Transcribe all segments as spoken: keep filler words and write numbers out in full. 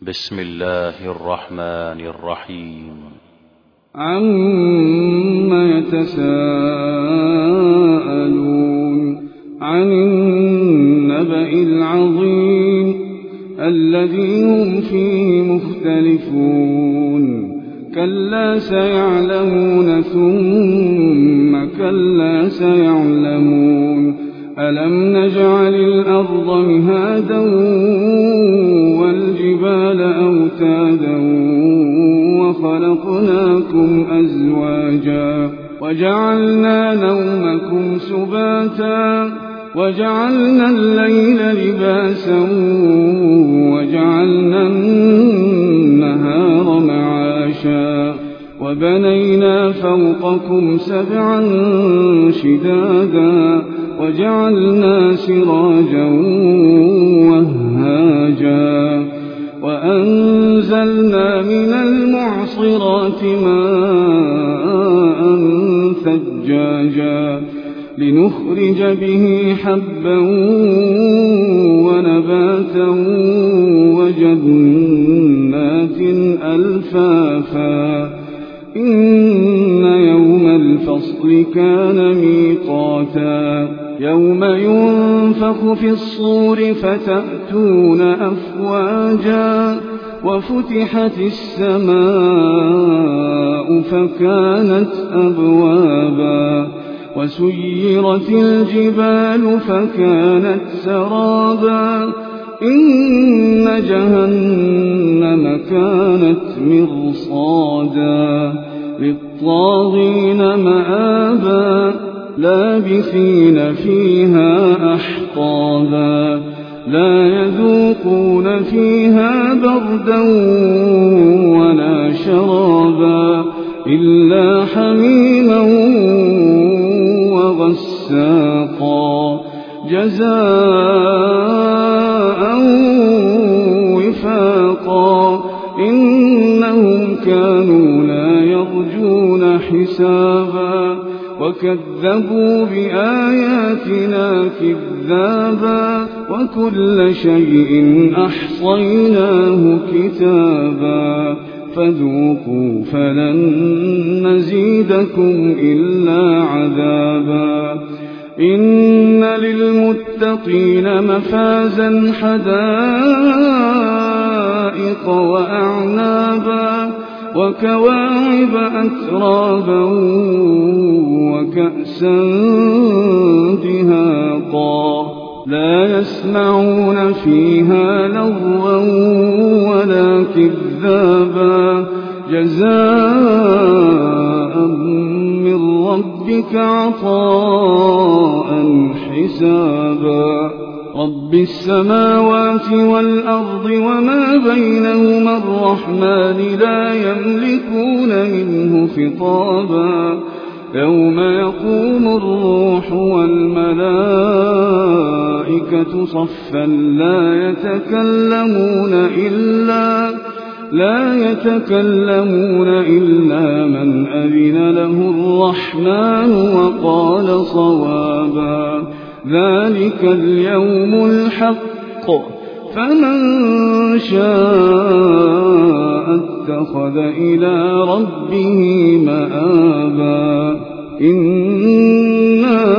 بسم الله الرحمن الرحيم. عما يتساءلون عن النبأ العظيم الذي هم فيه مختلفون كلا سيعلمون ثم كلا سيعلمون ألم نجعل الأرض مهادا والجبال أوتادا وخلقناكم أزواجا وجعلنا نومكم سباتا وجعلنا الليل لباسا وجعلنا النهار معاشا وبنينا فوقكم سبعا شدادا وجعلنا سراجا وهاجا وأنزلنا من المعصرات ماء ثجاجا لنخرج به حبا ونباتا وجنات ألفافا إن يوم الفصل كان ميقاتا يوم ينفخ في الصور فتأتون أفواجا وفتحت السماء فكانت أبوابا وسيرت الجبال فكانت سرابا إن جهنم كانت مرصادا للطاغين مآبا لابثين فيها أحقابا لا يذوقون فيها بردا ولا شرابا إلا حميما وغساقا جزاء وفاقا إنهم كانوا لا يرجون حسابا وكذبوا بآياتنا كذابا وكل شيء أحصيناه كتابا فذوقوا فلن نزيدكم إلا عذابا إن للمتقين مفازا حدائق وأعنابا وكواعب أترابا وكأسا دهاقا لا يسمعون فيها لغوا ولا كذابا جزاء من ربك عطاء حسابا رب السماوات والأرض وما بينهما الرحمن لا يملكون منه خطابا يوم يقوم الروح والملائكة صفا لا يتكلمون إلا لا يتكلمون إلا من أذن له الرحمن وقال صوابا ذلك اليوم الحق فمن شاء اتخذ إلى ربه مآبا إنا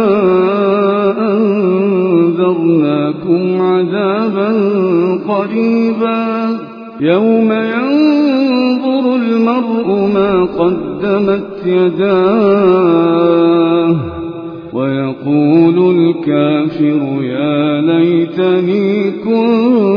أنذرناكم عذابا قريبا يوم ينظر المرء ما قدمت يداه ويقول الكافر يا ليتني كنت